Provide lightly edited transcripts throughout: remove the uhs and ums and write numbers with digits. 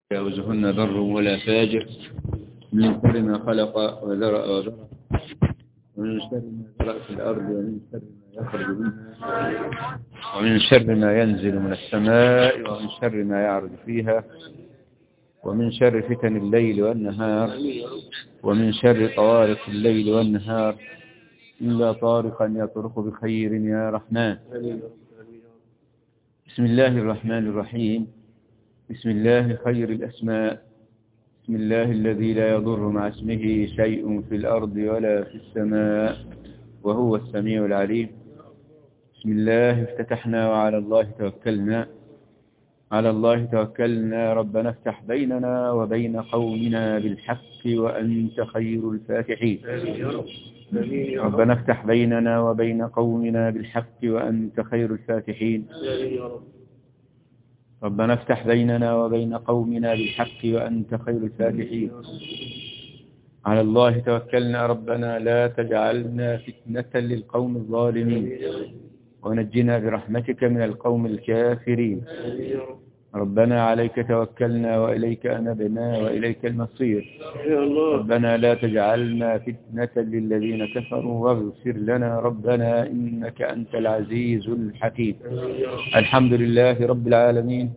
يعوزهن بر ولا فاجر، من شر ما خلق وذرأ ومن شر ما ذرأ في الأرض، ومن شر ما يخرج منها، ومن شر ما ينزل من السماء، ومن شر ما يعرج فيها، ومن شر فتن الليل والنهار، ومن شر طوارق الليل والنهار، إلا طارقا يطرق بخير يا رحمن. بسم الله الرحمن الرحيم. بسم الله خير الأسماء. بسم الله الذي لا يضر مع اسمه شيء في الأرض ولا في السماء، وهو السميع العليم. بسم الله افتتحنا وعلى الله توكلنا. على الله توكلنا. ربنا افتح بيننا وبين قومنا بالحق وأنت خير الفاتحين. ربنا افتح بيننا وبين قومنا بالحق وأنت خير الفاتحين. ربنا افتح بيننا وبين قومنا بالحق وأنت خير الفاتحين. على الله توكلنا. ربنا لا تجعلنا فتنة للقوم الظالمين، ونجنا برحمتك من القوم الكافرين. ربنا عليك توكلنا وإليك أنبنا وإليك المصير. ربنا لا تجعلنا فتنة للذين كفروا، واغفر لنا ربنا إنك أنت العزيز الحكيم. الحمد لله رب العالمين.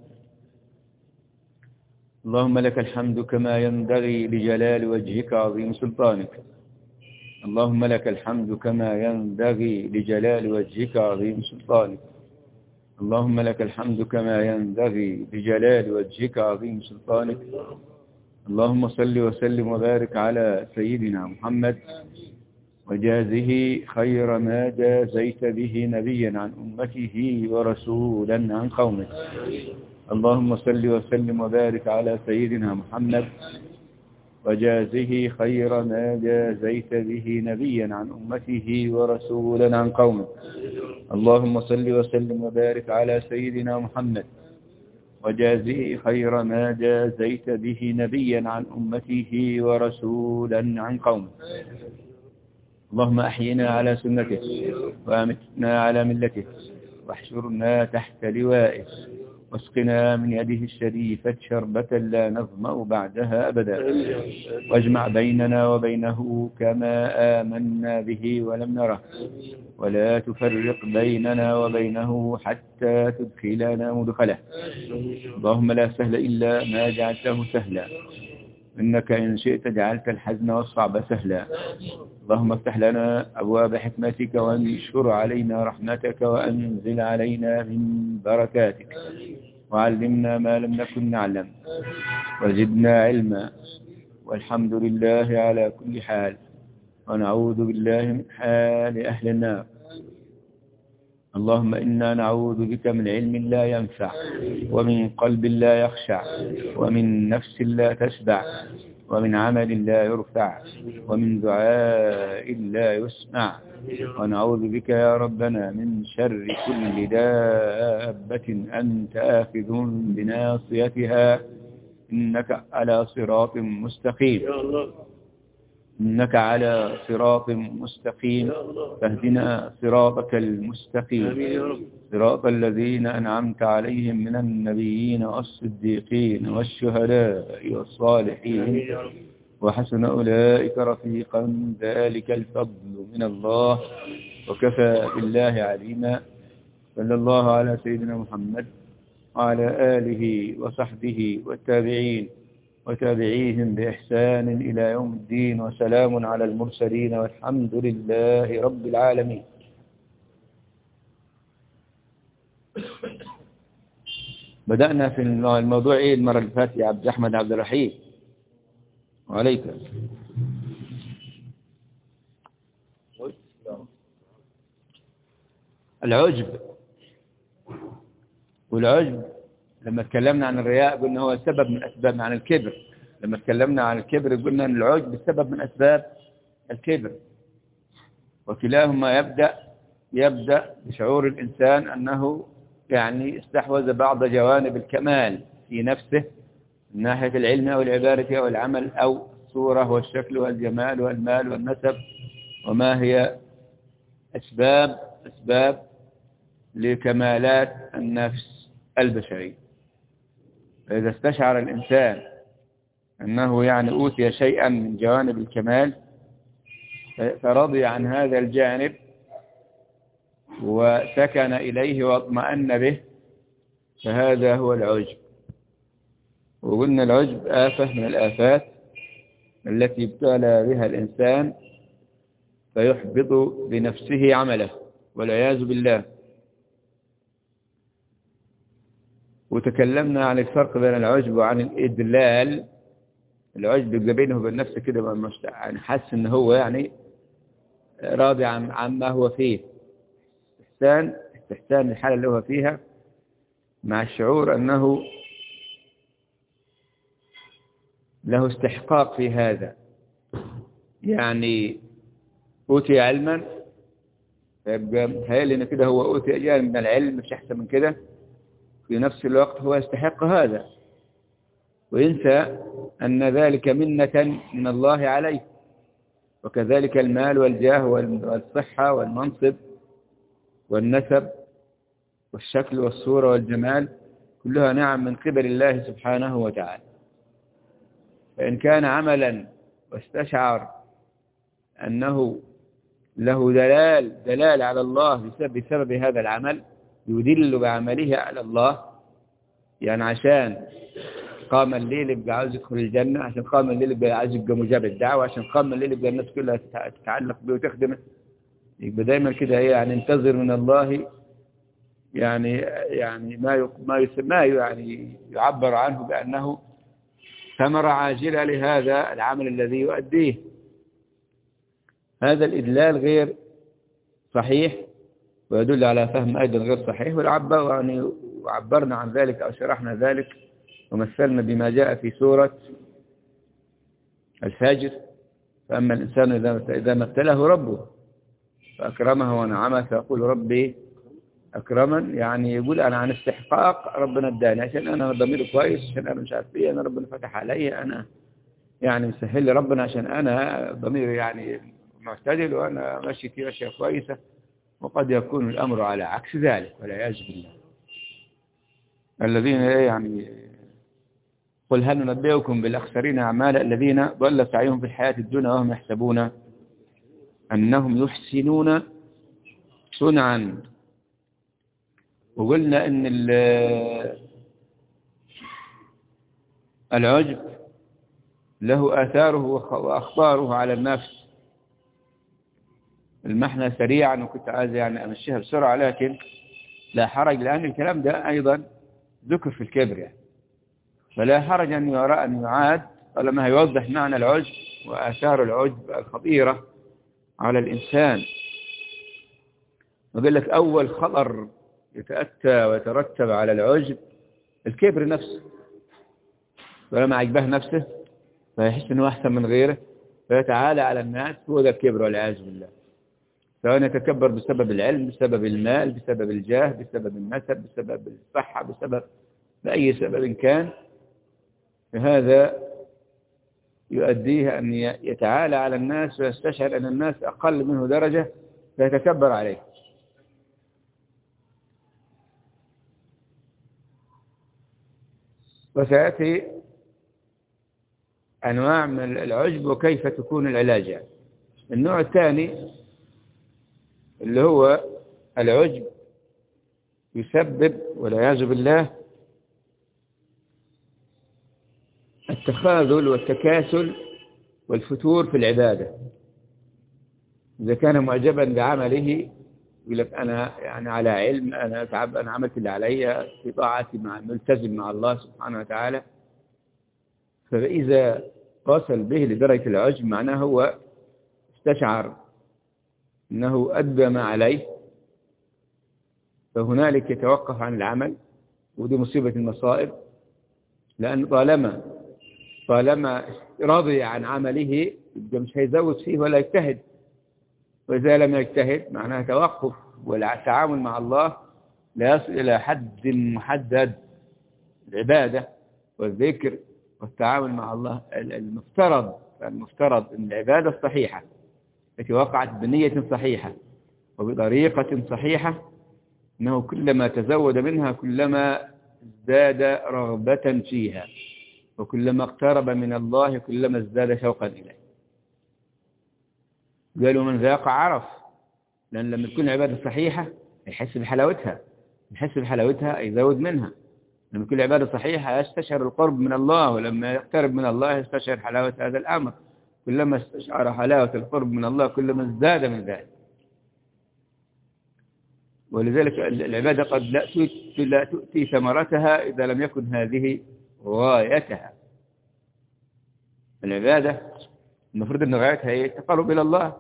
اللهم لك الحمد كما ينبغي لجلال وجهك عظيم سلطانك. اللهم لك الحمد كما ينبغي لجلال وجهك عظيم سلطانك. اللهم لك الحمد كما ينبغي لجلال وجهك عظيم سلطانك. اللهم صل وسلم وبارك على سيدنا محمد، وجازه خير ما جازيت به نبيا عن أمته ورسولا عن قومه. اللهم صل وسلم وبارك على سيدنا محمد، وجازه خير ما جازيت به نبيا عن أمته ورسولا عن قومه. اللهم صل وسلم وبارك على سيدنا محمد، وجازه خير ما جازيت به نبيا عن أمته ورسولا عن قومه. اللهم أحينا على سنته، وأمتنا على ملته، واحشرنا تحت لوائه، واسقنا من يده الشريفة شربة لا نظمأ بعدها أبدا، واجمع بيننا وبينه كما آمنا به ولم نره، ولا تفرق بيننا وبينه حتى تدخلنا مدخله. اللهم لا سهل إلا ما جعلته سهلا، إنك إن شئت جعلت الحزن والصعب سهلا. اللهم افتح لنا أبواب حكمتك، وانشر علينا رحمتك، وأنزل علينا من بركاتك، وعلمنا ما لم نكن نعلم، وزدنا علما. والحمد لله على كل حال، ونعوذ بالله من حال أهل النار. اللهم إنا نعوذ بك من علم لا ينفع، ومن قلب لا يخشع، ومن نفس لا تشبع، ومن عمل لا يرفع، ومن دعاء لا يسمع. ونعوذ بك يا ربنا من شر كل دابة أنت آخذ بناصيتها، إنك على صراط مستقيم. إنك على صراط مستقيم، فاهدنا صراطك المستقيم، صراط الذين أنعمت عليهم من النبيين والصديقين والشهداء والصالحين، وحسن أولئك رفيقا. ذلك الفضل من الله، وكفى بالله عليما. صلى الله على سيدنا محمد وعلى آله وصحبه والتابعين وتابعيهم بإحسان إلى يوم الدين، وسلام على المرسلين، والحمد لله رب العالمين. بدأنا في الموضوع إيه المرة اللي فاتت يا عبد أحمد عبد الرحيم؟ وعليك العجب. والعجب لما تكلمنا عن الرياء قلنا هو سبب من أسباب، عن الكبر لما تكلمنا عن الكبر قلنا أن العجب سبب من أسباب الكبر، وكلاهما يبدأ بشعور الإنسان أنه يعني استحوذ بعض جوانب الكمال في نفسه، من ناحية العلم أو العبادة أو العمل أو الصورة والشكل والجمال والمال والنسب، وما هي أسباب لكمالات النفس البشرية. فإذا استشعر الإنسان أنه يعني أوتي شيئا من جوانب الكمال فرضي عن هذا الجانب وسكن إليه واطمأن به، فهذا هو العجب. وقلنا العجب آفة من الآفات التي ابتلى بها الإنسان فيحبط بنفسه عمله والعياذ بالله. وتكلمنا عن الفرق بين العجب وعن الإدلال. العجب يبقى بينه وبين نفسه كده يعني حاسس إن هو يعني راضي عما هو فيه، استحسان الحالة اللي هو فيها، مع الشعور أنه له استحقاق في هذا. يعني أوتي علما فيبقى متهيألي إن كده هو أوتي أجيال من العلم مش أحسن من كده، في نفس الوقت هو يستحق هذا، وينسى أن ذلك منة من الله عليه. وكذلك المال والجاه والصحة والمنصب والنسب والشكل والصورة والجمال كلها نعم من قبل الله سبحانه وتعالى. فإن كان عملا واستشعر أنه له دلال على الله بسبب هذا العمل، يدل بعمله على الله، يعني عشان قام الليل يبقى عاوز يدخل الجنة، عشان قام الليل يبقى عايز يبقى مجاب الدعوة، عشان قام الليل يبقى الناس كلها تتعلق به وتخدمه، يبقى دايما كده يعني انتظر من الله يعني ما يعني يعبر عنه بأنه ثمرة عاجلة لهذا العمل الذي يؤديه. هذا الإدلال غير صحيح ويدل على فهم أيضا غير صحيح، وعبرنا عن ذلك أو شرحنا ذلك ومثلنا بما جاء في سورة الفجر: فأما الإنسان إذا ما ابتلاه ربه فأكرمه ونعمه فيقول ربي أكرمن، يعني يقول أنا عن استحقاق ربنا اداني، عشان أنا ضميري كويس، عشان أنا مش عارف إيه، أنا ربنا فتح علي، أنا يعني مسهل لي ربنا عشان أنا ضميري يعني معتدل وأنا ماشي في أشياء كويسة. وقد يكون الأمر على عكس ذلك والعياذ بالله. الذين يعني قل هل ننبئكم بالأخسرين أعمالا الذين ضل سعيهم في الحياة الدنيا وهم يحسبون أنهم يحسنون صنعا. وقلنا أن العجب له آثاره وأخطاره على النفس. المحنة سريعا وكنت عايز يعني أمشيها بسرعة، لكن لا حرج، لأن الكلام ده أيضا ذكر في الكبر يعني، فلا حرج أن يعاد طالما يوضح معنى العجب وآثار العجب الخطيرة على الإنسان. وقال لك أول خطر يتأتى ويترتب على العجب الكبر نفسه، ولما عجبه نفسه فيحس أنه أحسن من غيره فيتعالى على الناس، هو ذا الكبر والعياذ بالله. سواء يتكبر بسبب العلم، بسبب المال، بسبب الجاه، بسبب النسب، بسبب الصحة، بسبب بأي سبب كان، فهذا يؤديه أن يتعالى على الناس ويستشعر أن الناس أقل منه درجة فيتكبر عليه. وسيأتي أنواع من العجب وكيف تكون العلاج يعني. النوع الثاني اللي هو العجب يسبب والعياذ بالله التخاذل والتكاسل والفتور في العبادة. إذا كان معجبا بعمله يقول لك أنا يعني على علم، أنا أتعب، أنا عملت اللي علي في طاعتي ملتزم مع الله سبحانه وتعالى، فإذا وصل به لدرجة العجب معناه هو استشعر أنه أدى ما عليه، فهنالك يتوقف عن العمل، ودي مصيبة المصائب، لأن طالما رضي عن عمله مش هيزود فيه ولا يجتهد، وإذا لم يجتهد معناها توقف، والتعامل مع الله لا يصل إلى حد محدد. العبادة والذكر والتعامل مع الله المفترض أن العبادة الصحيحة التي وقعت بنية صحيحة وبطريقة صحيحة، أنه كلما تزود منها كلما ازداد رغبة فيها، وكلما اقترب من الله كلما ازداد شوقا إليه. قالوا من ذاق عرف، لأن لما تكون العبادة صحيحة يحس بحلاوتها يزود منها. لما تكون العبادة صحيحة يستشعر القرب من الله، ولما يقترب من الله يستشعر حلاوة هذا الأمر. كلما استشعر حلاوة القرب من الله كلما ازداد من ذلك. ولذلك العبادة قد لا تؤتي ثمرتها إذا لم يكن هذه غايتها. العبادة المفروض أن غايتها هي التقرب إلى الله.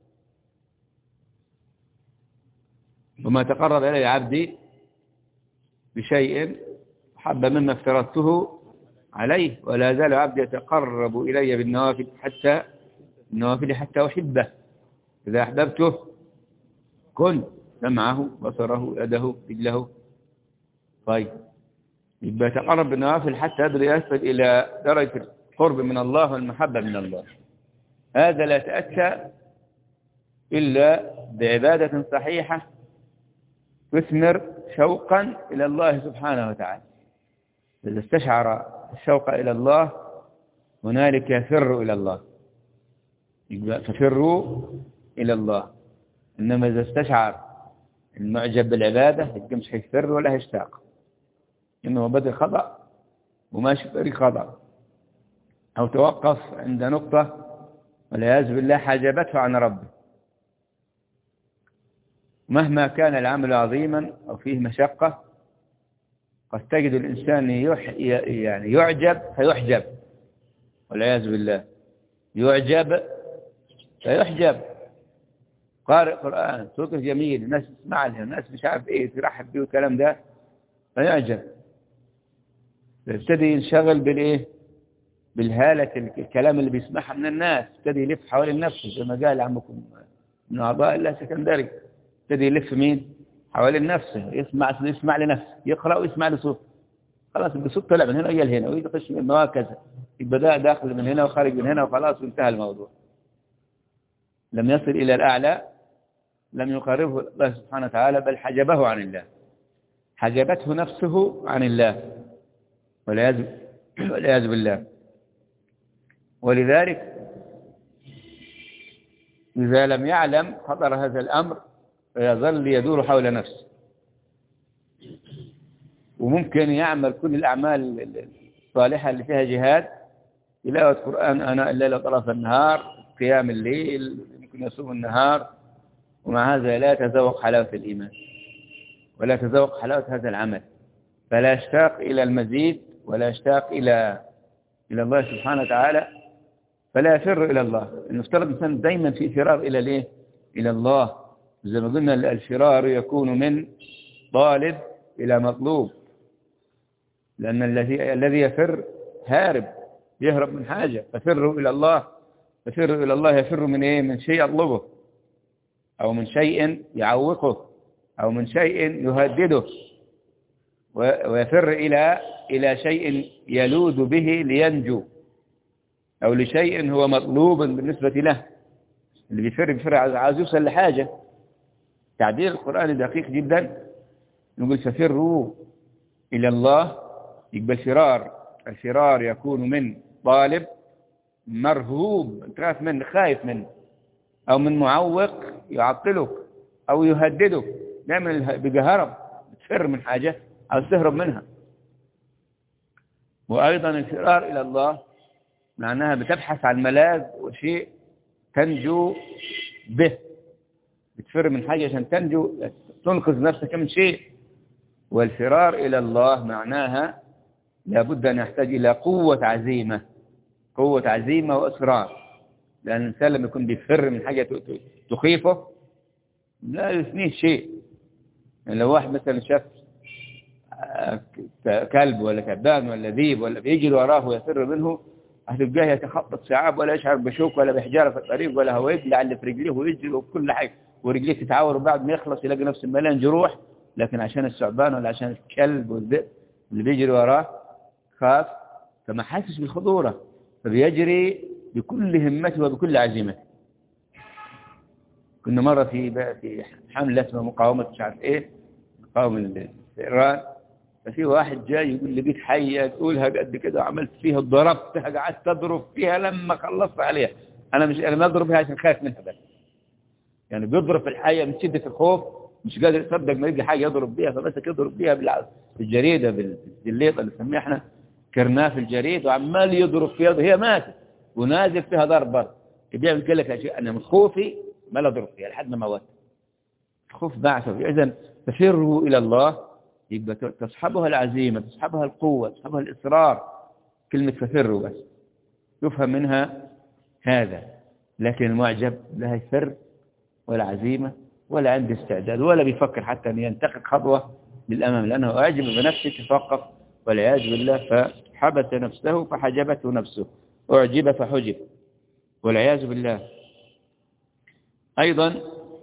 وما تقرب إلي عبدي بشيء حب مما افترضته عليه، ولا زال عبدي يتقرب إلي بالنوافل حتى أحبه. إذا أحببته كنت سمعه بصره يده رجله. طيب يبقى يتقرب بالنوافل حتى يصل إلى درجة القرب من الله والمحبة من الله. هذا لا يتأتى إلا بعبادة صحيحة تثمر شوقا إلى الله سبحانه وتعالى. إذا استشعر الشوق إلى الله هنالك يفر إلى الله، ففروا إلى الله. إنما إذا استشعر المعجب بالعبادة يبقى مش هيفر ولا هيشتاق، إنه بدأ خطأ وماشي طريق خطأ، أو توقف عند نقطة والعياذ بالله حجبته عن ربه. مهما كان العمل عظيما أو فيه مشقة قد تجد الإنسان يعني يعجب فيحجب، والعياذ بالله يعجب فيحجب. قارئ قرآن صوته جميل، الناس تسمع له، الناس مش عارف ايه ترحب بيه والكلام ده، فيعجب. يبتدي ينشغل بالايه؟ بالهالة الكلام اللي بيسمعها من الناس، يبتدي يلف حوالين نفسه زي ما قال عمكم من أعضاء الله سكندري. يبتدي يلف مين؟ حوالين نفسه، يسمع لنفسه، يقرأ ويسمع لصوت. خلاص الصوت طلع من هنا ويجي لهنا ويخش من وهكذا، يبقى ده داخل من هنا وخارج من هنا وخلاص وانتهى الموضوع. لم يصل إلى الأعلى، لم يقربه الله سبحانه وتعالى، بل حجبه عن الله، حجبته نفسه عن الله والعياذ بالله. ولذلك إذا لم يعلم خطر هذا الأمر فيظل يدور حول نفسه، وممكن يعمل كل الأعمال الصالحة اللي فيها جهاد، تلاوة قرآن آناء الليل وطرف النهار، قيام الليل، ممكن يصوم النهار، ومع هذا لا يتذوق حلاوة الإيمان ولا يتذوق حلاوة هذا العمل، فلا يشتاق إلى المزيد ولا يشتاق إلى الله سبحانه وتعالى، فلا يفر إلى الله. المفترض الإنسان دايما في فرار إلى ليه؟ إلى الله. زي ما قلنا الفرار يكون من طالب إلى مطلوب، لأن الذي يفر هارب، يهرب من حاجة. ففروا إلى الله، ففروا إلى الله يفر من إيه؟ من شيء يطلبه، أو من شيء يعوقه، أو من شيء يهدده، ويفر إلى شيء يلوذ به لينجو، أو لشيء هو مطلوب بالنسبة له. اللي بيفر عايز يوصل لحاجة. تعبير القرآن دقيق جدا، نقول ففروا إلى الله، يقبل الفرار يكون من طالب مرهوب تخاف منه، خايف منه، أو من معوق يعطلك أو يهددك، دائما بجهرب بتفر من حاجة أو تهرب منها. وأيضا الفرار إلى الله معناها بتبحث عن ملاذ وشيء تنجو به، بتفر من حاجة عشان تنجو، تنقذ نفسك من شيء. والفرار إلى الله معناها لابد أن يحتاج إلى قوة عزيمة وإصرار، لأن الإنسان لما يكون بيفر من حاجة تخيفه لا يثنيه شيء. يعني لو واحد مثلا شاف كلب ولا كبان ولا ذيب ولا بيجري وراه ويفر منه، هتلقاه يتخطط شعاب ولا يشعر بشوك ولا بحجارة في الطريق، ولا هو يقلع اللي في رجليه ويجري وكل حاجة، ورجليه تتعور، وبعد ما يخلص يلاقي نفسه مليان جروح. لكن عشان الثعبان ولا عشان الكلب والذئب اللي بيجري وراه خاف، فما حاسس بالخطورة، فبيجري بكل همته وبكل عزيمته. كنا مرة في حملة اسمها مقاومة مش عارف ايه، مقاومة الفئران، ففي واحد جاي يقول لي بيت حية تقولها قد كده وعملت فيها ضربتها قعدت تضرب فيها لما خلصت عليها. أنا ما أضربها عشان خايف منها بس، يعني بيضرب في الحية من شدة الخوف، مش قادر يصدق ما يلقى حاجة يضرب بيها، فمسك يضرب بيها بالجريدة بالجليطة اللي نسميها احنا كرناه في الجريد، وعمال يضرب فيها هي ماتت ونازل فيها ضرب. بيعمل كده لك شيء، أنا من خوفي ما لا أضرب فيها لحد ما موت. خوف بعثه. إذن تفروا إلى الله يبقى تصحبها العزيمة، تصحبها القوة، تصحبها الإصرار. كلمة تفروا بس يفهم منها هذا. لكن المعجب لا يفر ولا عزيمة ولا عنده استعداد ولا بيفكر حتى أن ينتقل خطوة للأمام، لأنه أعجب بنفسه تفقف والعياذ بالله، فحبس نفسه فحجبته نفسه، أعجب فحجب والعياذ بالله. أيضا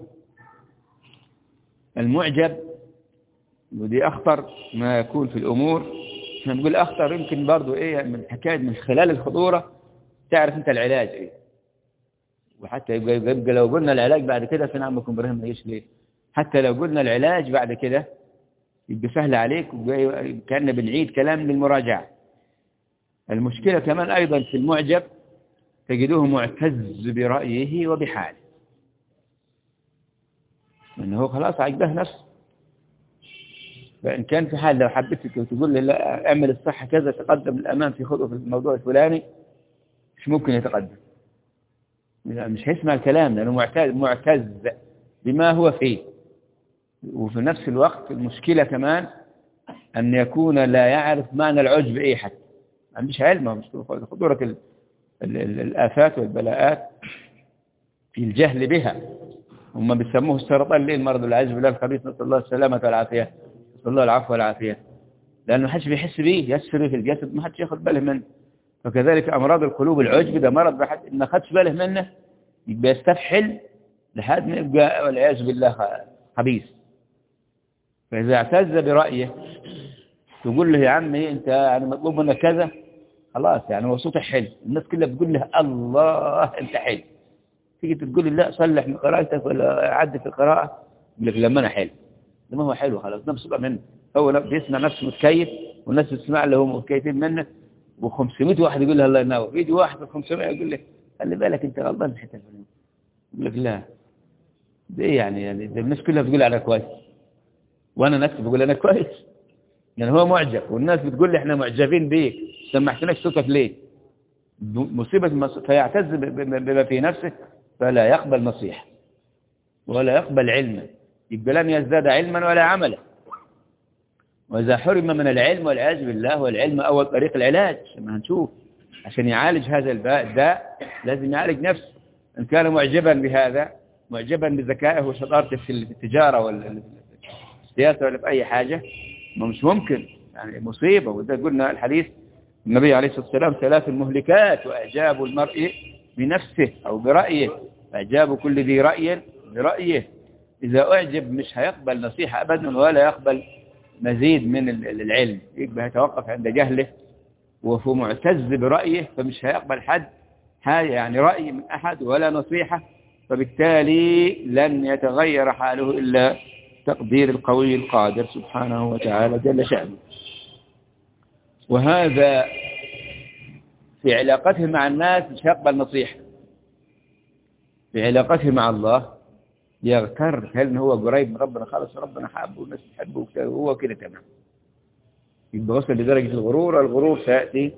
المعجب، ودي أخطر ما يكون في الأمور. احنا نقول أخطر يمكن برضو إيه من حكاية من خلال الخطورة تعرف أنت العلاج إيه. وحتى يبقى لو قلنا العلاج بعد كده في عمكم إبراهيم ما يجيش ليه، حتى لو قلنا العلاج بعد كده يبقى سهل عليك، كأننا بنعيد كلام للمراجعة. المشكلة كمان أيضا في المعجب تجدوه معتز برأيه وبحاله، لأنه هو خلاص عجبه نفسه. فإن كان في حال لو حبيتك وتقول لي لا اعمل الصح كذا تقدم الأمام في خطوة في الموضوع الفلاني، مش ممكن يتقدم، مش هيسمع الكلام لأنه معتز بما هو فيه. وفي نفس الوقت المشكلة كمان أن يكون لا يعرف معنى العجب إيه، حتى ما عنديش علم. مش خطورة الآفات والبلاءات في الجهل بها. هم بيسموه السرطان ليه المرض العجب بالله الخبيث، نسأل الله السلامة والعافية، نسأل الله العفو والعافية، لأنه ما حدش بيحس بيه، يسري في الجسد ما حدش ياخد باله منه. فكذلك أمراض القلوب العجب ده مرض ما خدش باله منه يبقى يستفحل لحد ما يبقى والعياذ بالله خبيث. فإذا اعتز برأيه تقول له يا عمي أنت يعني مطلوب منك كذا، خلاص يعني هو صوته حلو، الناس كلها بتقول له الله أنت حلو، تيجي تقول لي لا صلح من قراءتك ولا عد في القراءة، يقول لك لما أنا حلو، لما هو حلو خلاص نفسه بقى منه، هو بيسمع نفسه متكيف والناس بتسمع له هم متكيفين منه، و500 واحد يقول له الله ينور، يجي واحد في 500 يقول له خلي بالك أنت غلطان في الحته الفلانيه، يقول لك لا ده إيه يعني ده الناس كلها بتقول أنا كويس وأنا نفسي بقول أنا كويس. يعني هو معجب والناس بتقول لي احنا معجبين بيك، سمحتناش صوتك ليه؟ مصيبة. فيعتز بما في نفسه فلا يقبل نصيحة ولا يقبل علما، يبقى لن يزداد علما ولا عملا. وإذا حرم من العلم والعياذ بالله، والعلم أول طريق العلاج كما هنشوف، عشان يعالج هذا الداء لازم يعالج نفسه. إن كان معجبا بهذا، معجبا بذكائه وشطارته في التجارة والسياسة ولا في أي حاجة، مش ممكن، يعني مصيبة. وإذا قلنا الحديث النبي عليه الصلاة والسلام 3 مهلكات: وإعجاب المرء بنفسه أو برأيه، إعجاب كل ذي رأي برأيه. إذا أعجب مش هيقبل نصيحة أبدا ولا يقبل مزيد من العلم، يبقى يتوقف عند جهله وهو معتز برأيه، فمش هيقبل حد يعني رأي من أحد ولا نصيحة، فبالتالي لن يتغير حاله إلا تقدير القوي القادر سبحانه وتعالى جل شأنه. وهذا في علاقته مع الناس مش هيقبل نصيحة، في علاقته مع الله يغتر هل هو قريب من ربنا خالص، ربنا حابه والناس تحبه وهو كده تمام، يبقى وصل لدرجة الغرور. الغرور سيأتي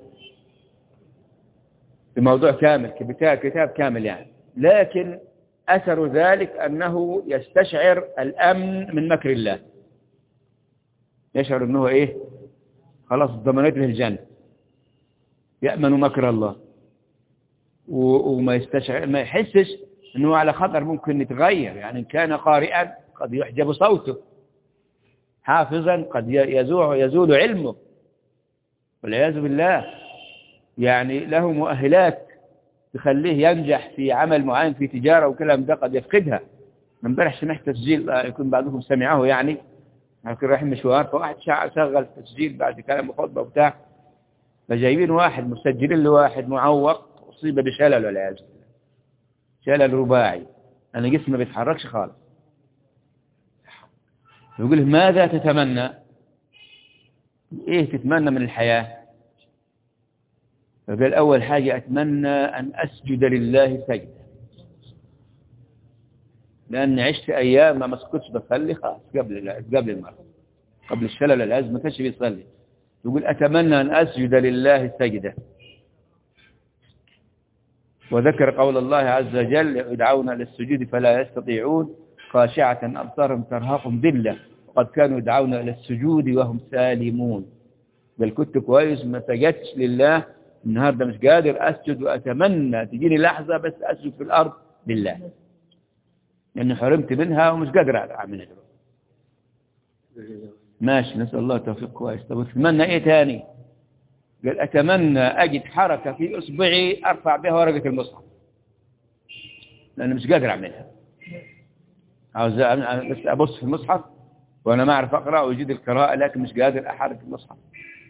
في موضوع كامل، كتاب كامل يعني. لكن أثر ذلك أنه يستشعر الأمن من مكر الله، يشعر أنه إيه خلاص ضمنت له الجنة، يأمن مكر الله، وما يستشعر ما يحسش أنه على خطر ممكن يتغير. يعني إن كان قارئا قد يحجب صوته، حافظا قد يزول علمه والعياذ بالله، يعني له مؤهلات تخليه ينجح في عمل معين في تجارة وكلام ده قد يفقدها. من امبارح سمعت تسجيل، يكون بعضكم سمعه يعني، كنا رايحين مشوار فواحد شغل تسجيل بعد كلام خطبة وبتاع، فجايبين واحد مسجلين له واحد معوق أصيب بشلل والعياذ بالله، شلل رباعي، أنا جسمي ما بيتحركش خالص. يقول ماذا تتمنى؟ إيه تتمنى من الحياة؟ فقال أول حاجة أتمنى أن أسجد لله سجدة، لأن عشت أيام ما كنتش بصلي خالص قبل المرض، قبل الشلل العز ما كانش بيصلي. يقول أتمنى أن أسجد لله سجدة. وذكر قول الله عز وجل يدعون للسجود فلا يستطيعون خاشعة أبصارهم ترهقهم ذلة وقد كانوا يدعون إلى السجود وهم سالمون. بل كنت كويس ما سجدتش لله، النهارده مش قادر أسجد، وأتمنى تجيني لحظة بس أسجد في الأرض لله، لأني حرمت منها ومش قادر أعملها دلوقتي. ماشي، نسأل الله التوفيق. كويس. طب أتمنى إيه تاني؟ قال أتمنى أجد حركة في إصبعي أرفع بها ورقة المصحف، لأني مش قادر أعملها. عاوز بس أبص في المصحف وأنا ما أعرف أقرأ وأجيد القراءة، لكن مش قادر أحرك المصحف.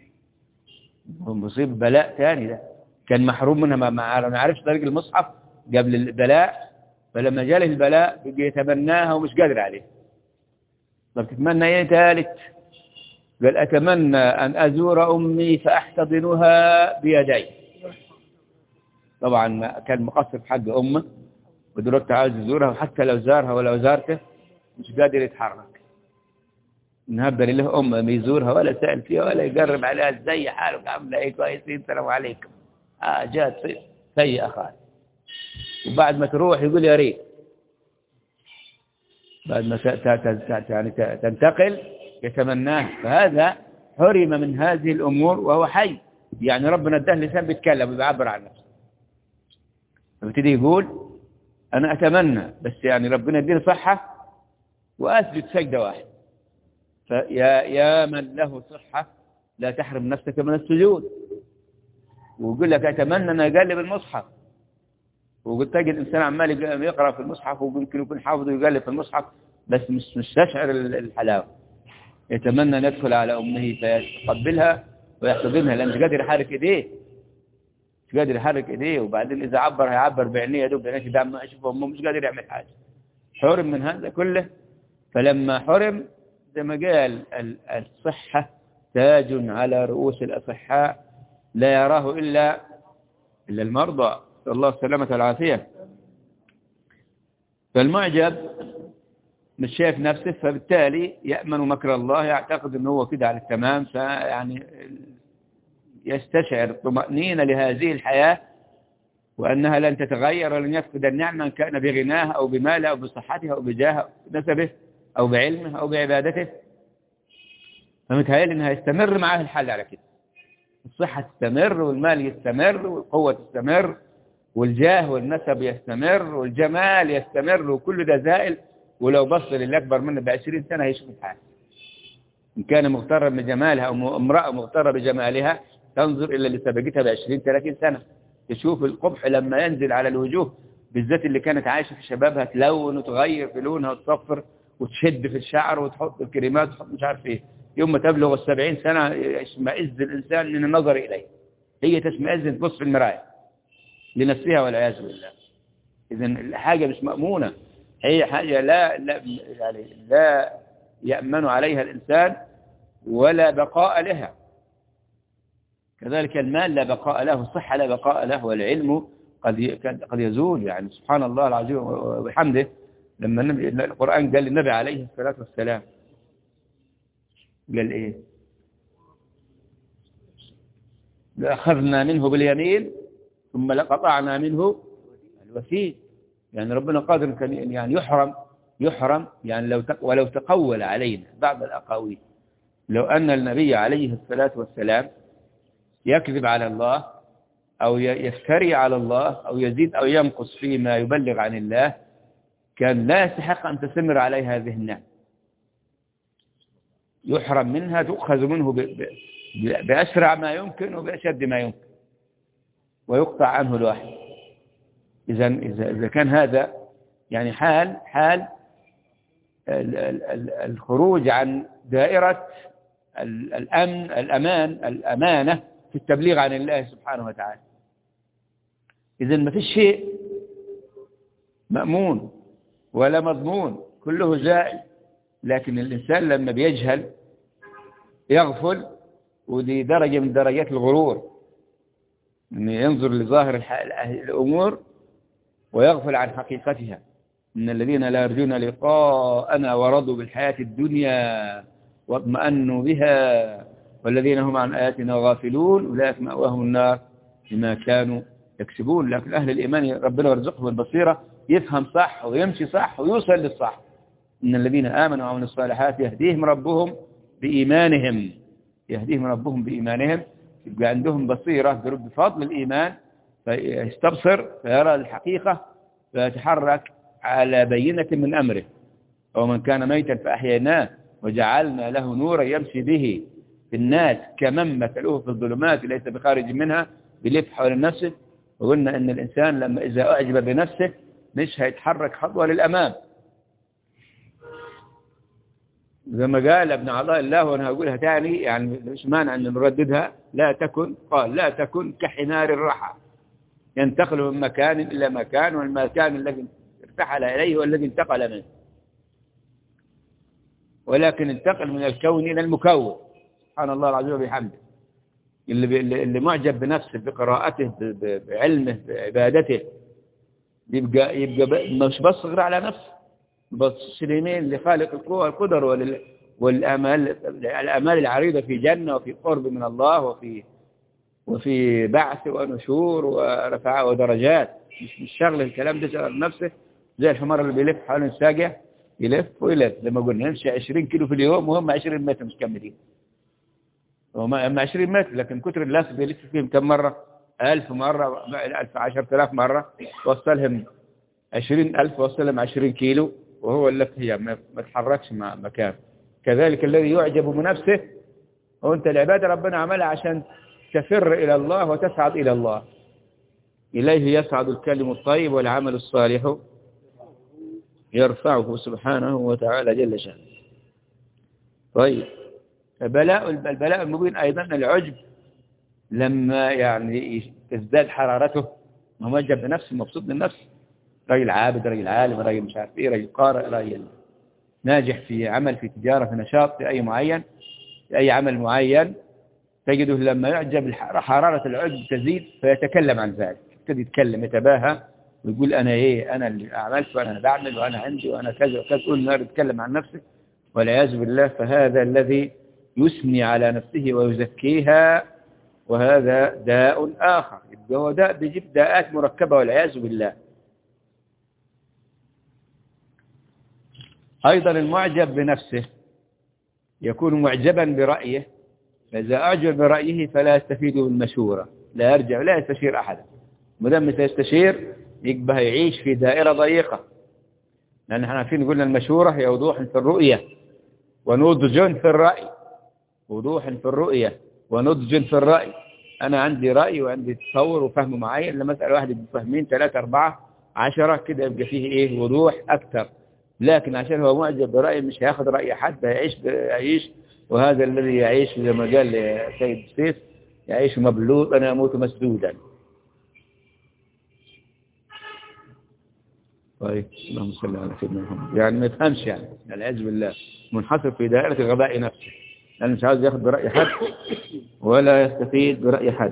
مصيب بلاء تاني ده، كان محروم منها، ما عرفش طريق المصحف قبل البلاء، فلما جاله البلاء بقي يتمناها ومش قادر عليه. طب تتمنى ايه ثالث؟ قال أتمنى أن أزور أمي فأحتضنها بيدي. طبعا كان مقصر في حق أمه، ودلوقتي عاوز يزورها، وحتى لو زارها ولو زارته مش قادر يتحرك. النهارده له أمه ما يزورها ولا سأل فيها ولا يقرب عليها، ازاي حالك، عامله ايه، كويسين، السلام عليكم، جات سيئة خالص. وبعد ما تروح يقول يا ريت، بعد ما يعني تنتقل يتمناه. فهذا حرم من هذه الأمور وهو حي، يعني ربنا اداه لسان بيتكلم ويعبر عن نفسه. فبتدي يقول أنا أتمنى بس يعني ربنا يديني صحة وأسجد سجدة واحدة. فيا من له صحة لا تحرم نفسك من السجود. ويقول لك أتمنى أن أقلب المصحف، وقلت تجد الإنسان عمال يقرأ في المصحف ويمكن يكون حافظ ويقلب في المصحف بس مش تشعر الحلاوة. يتمنى أن يدخل على أمه فيتقبلها ويحتضنها، لأن مش قادر يحرك إيديه، مش قادر يحرك إيديه. وبعدين إذا عبر هيعبر بعينيه، يدوب بعينيه دام ما يشوف أمه، مش قادر يعمل حاجة. حرم من هذا كله. فلما حرم زي ما قال الصحة تاج على رؤوس الأصحاء لا يراه إلا المرضى، نسأل الله السلامة والعافية. فالمعجب مش شايف نفسه، فبالتالي يأمن مكر الله، يعتقد أنه هو كده على التمام، فيعني يستشعر الطمأنينة لهذه الحياة وأنها لن تتغير ولن يفقد النعمة، إن كان بغناها أو بماله أو بصحته أو بجاهه أو بنسبه أو بعلمه أو بعبادته. فمتهيألي أنها يستمر معاه الحال على كده، الصحة تستمر والمال يستمر والقوة تستمر والجاه والنسب يستمر والجمال يستمر، وكل ده زائل. ولو بص للي أكبر منه ب20 سنة هيشوف الحال. إن كان مغترا بجمالها أو امرأة مغترة بجمالها تنظر إلى اللي سبقتها ب20-30 سنة، تشوف القبح لما ينزل على الوجوه، بالذات اللي كانت عايشة في شبابها، تلون وتغير في لونها وتصفر وتشد في الشعر وتحط الكريمات وتحط مش عارف إيه. يوم ما تبلغ 70 سنة يشمئز الإنسان من النظر إليه، هي تشمئز تبص في المراية لنفسها والعياذ بالله. إذن الحاجة مش مأمونة، هي حاجة لا يأمن عليها الإنسان ولا بقاء لها. كذلك المال لا بقاء له، الصحة لا بقاء له، والعلم قد يزول. يعني سبحان الله العظيم وبحمده، لما القرآن قال للنبي عليه الصلاة والسلام، قال إيه؟ لأخذنا منه باليمين ثم لقطعنا منه الوتين. يعني ربنا قادر كان يعني يحرم يعني ولو تقول علينا بعض الأقاويل، لو أن النبي عليه الصلاة والسلام يكذب على الله أو يفتري على الله أو يزيد أو ينقص فيما يبلغ عن الله، كان لا يستحق أن تستمر عليه هذه النعمة، يحرم منها، تؤخذ منه بأسرع ما يمكن وبأشد ما يمكن، ويقطع عنه الواحد. إذا كان هذا يعني حال الخروج عن دائرة الأمانة في التبليغ عن الله سبحانه وتعالى، إذن ما فيش شيء مأمون ولا مضمون، كله زائل. لكن الإنسان لما بيجهل يغفل ودي درجة من درجات الغرور، أن ينظر لظاهر الأمور ويغفل عن حقيقتها. إن الذين لا يرجون لقاءنا ورضوا بالحياة الدنيا واطمأنوا بها والذين هم عن آياتنا غافلون أولئك مأواهم النار بما كانوا يكسبون. لكن أهل الإيمان ربنا يرزقهم البصيرة، يفهم صح ويمشي صح ويوصل للصح. إن الذين آمنوا وعملوا الصالحات يهديهم ربهم بإيمانهم، يهديهم ربهم بإيمانهم، يبقى عندهم بصيرة بفضل الإيمان، فيستبصر فيرى الحقيقة فيتحرك على بينة من أمره. ومن كان ميتا فأحييناه وجعلنا له نورا يمشي به في الناس كمن مثلوه في الظلمات ليس بخارج منها، بيلف حول نفسه. وقلنا أن الإنسان لما إذا أعجب بنفسه مش هيتحرك خطوة للأمام. زي ما قال ابن عطاء الله، وأنا هقولها تاني يعني مش مانع أن نرددها، قال لا تكن كحمار الرحى ينتقل من مكان إلى مكان، والمكان الذي ارتحل إليه والذي انتقل منه، ولكن انتقل من الكون إلى المكون. سبحان الله العظيم وبحمده. اللي معجب بنفسه بقراءته بعلمه بعبادته يبقى مش بس غير على نفسه، بس اليمين لخالق القوى والقدر الآمال العريضة في جنة وفي قرب من الله وفي بعث ونشور ورفع ودرجات. مش شغل الكلام ده شغل نفسه زي الحمار اللي بيلف حوالين الساقع، يلف ويلف. لما قلنا نمشي 20 كيلو في اليوم وهم 20 متر مش كاملين، هم 20 متر لكن كتر اللف بيلف فيهم كم مرة؟ 1000 مرة، 1000 10,000 مرة، وصلهم 20,000 وصلهم 20 كيلو، وهو اللف هي ما تحركش مع مكان. كذلك الذي يعجب بنفسه، وانت العبادة ربنا عملها عشان تفر إلى الله وتسعد إلى الله، إليه يسعد الكلم الطيب والعمل الصالح يرفعه سبحانه وتعالى جل شأنه. طيب، البلاء المبين أيضا العجب، لما يعني تزداد حرارته ومعجب بنفسه مبسوط من نفسه، راجل عابد، راجل عالم، راجل مش عارف ايه، راجل قارئ، راجل ناجح في عمل، في تجارة، في نشاط، في أي عمل معين، تجده لما يعجب حرارة العجب تزيد فيتكلم عن ذلك، يبتدي يتكلم يتباهى ويقول أنا إيه، أنا اللي عملت وأنا بعمل وأنا عندي وأنا كذا وكذا، كل نهار يتكلم عن نفسه والعياذ بالله. فهذا الذي يثني على نفسه ويزكيها، وهذا داء آخر. يبقى هو داء بيجيب داءات مركبة والعياذ بالله. أيضا المعجب بنفسه يكون معجبا برأيه، فإذا أعجب برأيه فلا يستفيد بالمشورة، لا يرجع لا يستشير أحدا. مدام يستشير يبقى يعيش في دائرة ضيقة، لأن احنا عارفين قلنا المشورة هي وضوح في الرؤية ونضج في الرأي. وضوح في الرؤية ونضج في الرأي. أنا عندي رأي وعندي تصور وفهم معين، لما أسأل واحد بفهمين 3 4 10 كده يبقى فيه إيه وضوح أكثر. لكن عشان هو معجب برأي مش هياخد رأي حد، هيعيش. وهذا الذي يعيش زي ما قال سيد السيس، يعيش مبلوطا يموت مسدودا. طيب، اللهم صل على سيدنا محمد. يعني ما يفهمش، يعني العياذ بالله منحصر في دائرة غباء نفسه، لأنه مش عاوز ياخد برأي حد ولا يستفيد برأي حد.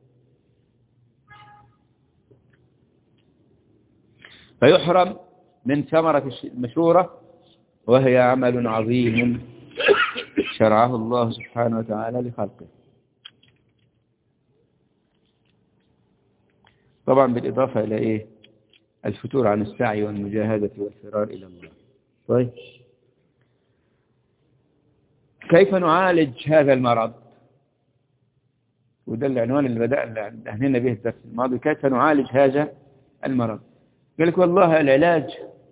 فيحرم من ثمرة المشورة، وهي عمل عظيم شرعه الله سبحانه وتعالى لخلقه. طبعا بالإضافة إلى إيه؟ الفتور عن السعي والمجاهدة والفرار إلى الله. طيب، كيف نعالج هذا المرض؟ وده العنوان اللي بدأنا به الدرس الماضي، كيف نعالج هذا المرض؟ قال لك والله العلاج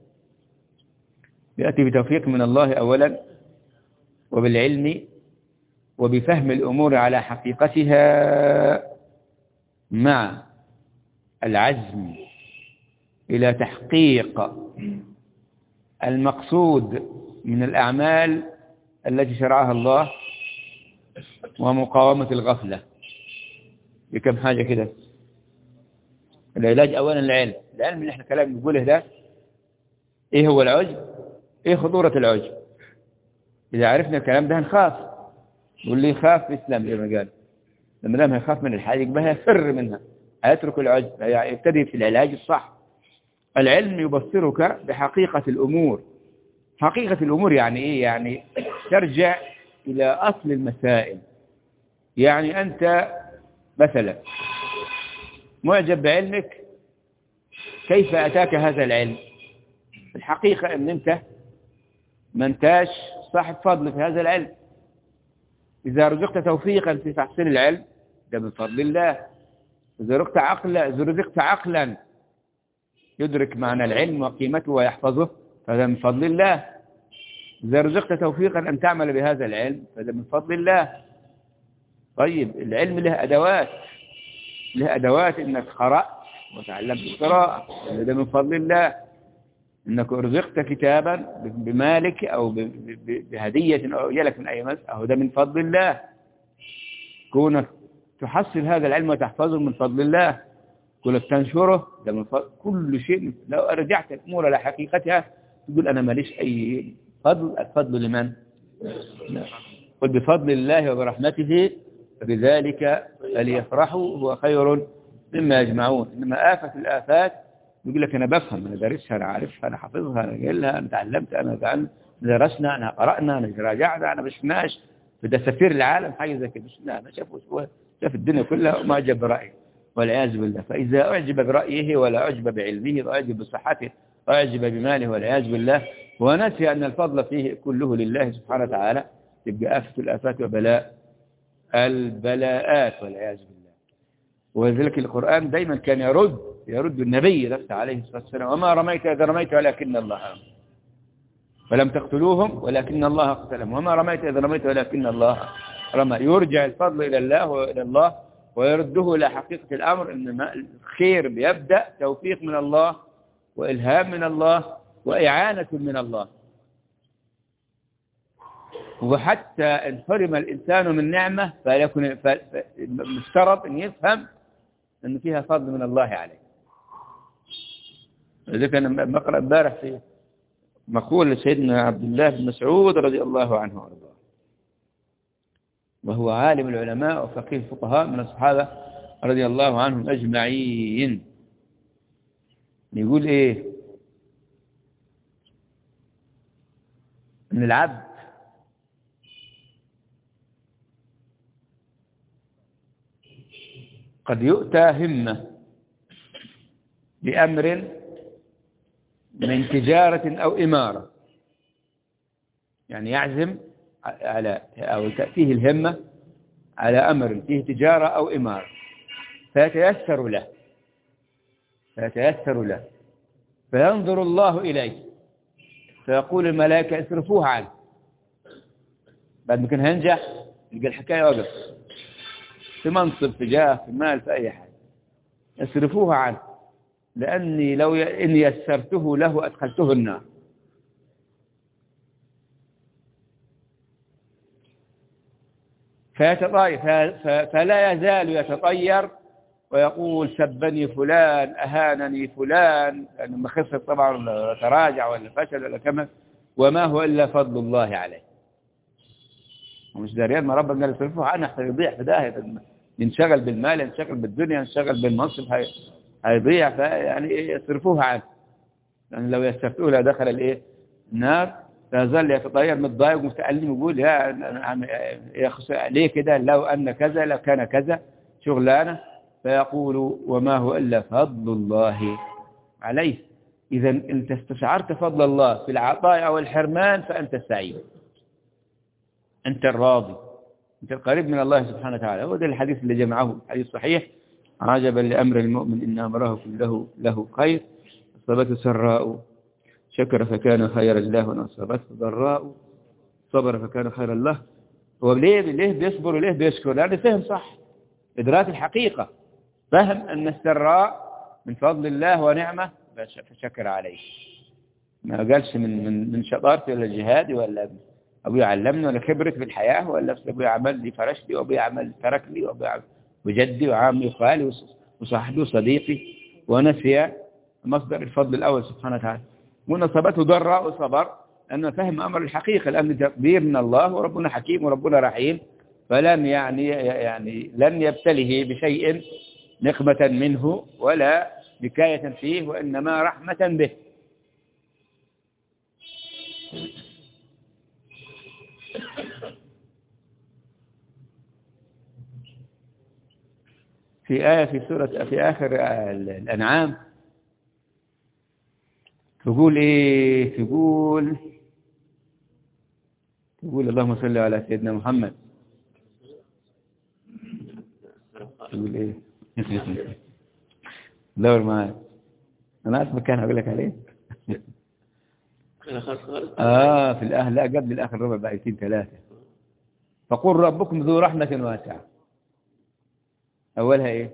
يأتي بتوفيق من الله أولا، وبالعلم وبفهم الأمور على حقيقتها، مع العزم إلى تحقيق المقصود من الأعمال التي شرعها الله، ومقاومة الغفلة. بكم حاجة كده. العلاج أولا العلم اللي احنا كلام نقوله ده، ايه هو العجب، ايه خطورة العجب. إذا عرفنا الكلام ده هنخاف، واللي يخاف يسلم زي ما قال. لما يخاف من الحاجة يبقى هيفر منها، هيترك العجب، يبتدي في العلاج الصح. العلم يبصرك بحقيقة الأمور. حقيقة الأمور يعني إيه؟ يعني ترجع إلى أصل المسائل. يعني أنت مثلا معجب بعلمك، كيف أتاك هذا العلم؟ الحقيقة أن أنت ما انتاش صاحب فضل في هذا العلم. إذا رزقت توفيقا في تحصيل العلم ده من فضل الله. إذا رزقت عقلا يدرك معنى العلم وقيمته ويحفظه فهذا من فضل الله. إذا رزقت توفيقا أن تعمل بهذا العلم فهذا من فضل الله. طيب العلم له أدوات إنك قرأت وتعلمت القراءة، هذا من فضل الله. إنك رزقت كتابا بمالك أو بهدية أو يلك من أي مس، هذا من فضل الله. كونك تحصل هذا العلم وتحفظه من فضل الله. كونك تنشره ده من فضل. كل شيء لو رجعت الأمور على حقيقتها تقول أنا ماليش أي فضل. الفضل لمن؟ قل بفضل الله وبرحمته فبذلك فليفرحوا هو خير مما يجمعون. إنما آفة الآفات يقول لك أنا بفهم، أنا دارسها، أنا عارفها، أنا حافظها، أنا قايلها، أنا تعلمت، أنا درسنا، أنا قرأنا، أنا راجعنا، أنا مشناش. فده سفير العالم حاجة زي كده. لا، أنا شاف الدنيا كلها وما أعجب برأيه والعياذ بالله. فإذا أعجب برأيه ولا أعجب بعلمه وأعجب بصحته وأعجب بماله والعياذ بالله ونسي أن الفضل فيه كله لله سبحانه وتعالى، تبقى آفة الآفات وبلاء البلاءات والعياذ بالله. ولذلك القرآن دايما كان يرد النبي نفسه عليه الصلاة والسلام: وما رميت إذا رميت ولكن الله رمى، فلم تقتلوهم ولكن الله قتلهم، وما رميت إذا رميت ولكن الله رمى. يرجع الفضل إلى الله وإلى الله ويرده إلى حقيقة الأمر، إن الخير بيبدأ توفيق من الله وإلهام من الله وإعانة من الله. وحتى إن حرم الإنسان من نعمة فليكن مفترض أن يفهم أن فيها فضل من الله عليه. لذلك أنا بقرأ امبارح في مقول لسيدنا عبد الله بن مسعود رضي الله عنه وارضاه، وهو عالم العلماء وفقيه الفقهاء من الصحابة رضي الله عنهم أجمعين. يقول إيه؟ أن العبد قد يؤتى همة بأمر من تجارة أو إمارة، يعني يعزم على أو تأتيه الهمة على أمر فيه تجارة أو إمارة فيتيسر له فينظر الله إليه فيقول الملائكة اصرفوه عنه. بعد ما كان هينجح يلقى الحكاية وقف في منصب، في جاه، في مال، في أي حاجة، اصرفوه عنه لأني لو إن يسرته له أدخلته النار. فلا يزال يتطير ويقول سبني فلان، أهانني فلان، لما خسر طبعا ولا تراجع ولا فشل ولا كمل، وما هو إلا فضل الله عليه. ومش داريان ما ربنا قال يصرفوه عنه حتى يضيع في داهية، ينشغل بالمال، ينشغل بالدنيا، ينشغل بالمنصب، هيضيع. يعني يصرفوه عنه، لأن لو يستفتوه لدخل الإيه؟ النار. فيظل يتطير متضايق ومتألم يقول يا ليه كده؟ لو أن كذا لكان كذا شغلانة. فيقول وما هو إلا فضل الله عليه. إذا أنت استشعرت فضل الله في العطاء أو الحرمان فأنت السعيد، أنت الراضي، أنت القريب من الله سبحانه وتعالى. وده الحديث اللي جمعه حديث صحيح: عجبا لأمر المؤمن إن أمره كله له خير، أصابته سراء شكر فكان خيرا له، وأصابته ضراء صبر فكان خيرا له. هو ليه بيصبر وليه بيشكر؟ لأنه فهم صح، إدراك الحقيقة، فهم أن السراء من فضل الله ونعمة فشكر عليه. ما قالش من شطارتي ولا جهادي ولا أبوي علمني ولا خبرت في الحياة ولا أبوي عمل لي فرش لي وأبوي عمل ترك لي وأبوي وجدي وعمي وخالي وصاحبي وصديقي، ونسي مصدر الفضل الأول سبحانه وتعالى. ونصبته ضراء وصبر، أنه فهم أمر الحقيقة، لأن تقدير من الله وربنا حكيم وربنا رحيم فلم يعني لم يبتله بشيء نقمة منه ولا بكاية فيه، وإنما رحمة به. في آية في آخر الأنعام تقول إيه؟ تقول اللهم صل على سيدنا محمد. تقول إيه؟ دور معايا، أنا أعرف مكان أقول لك عليه. في الآخر، لا قبل الآخر ربع بآيتين 3. فقل ربكم ذو رحمة واسعة. أولها إيه؟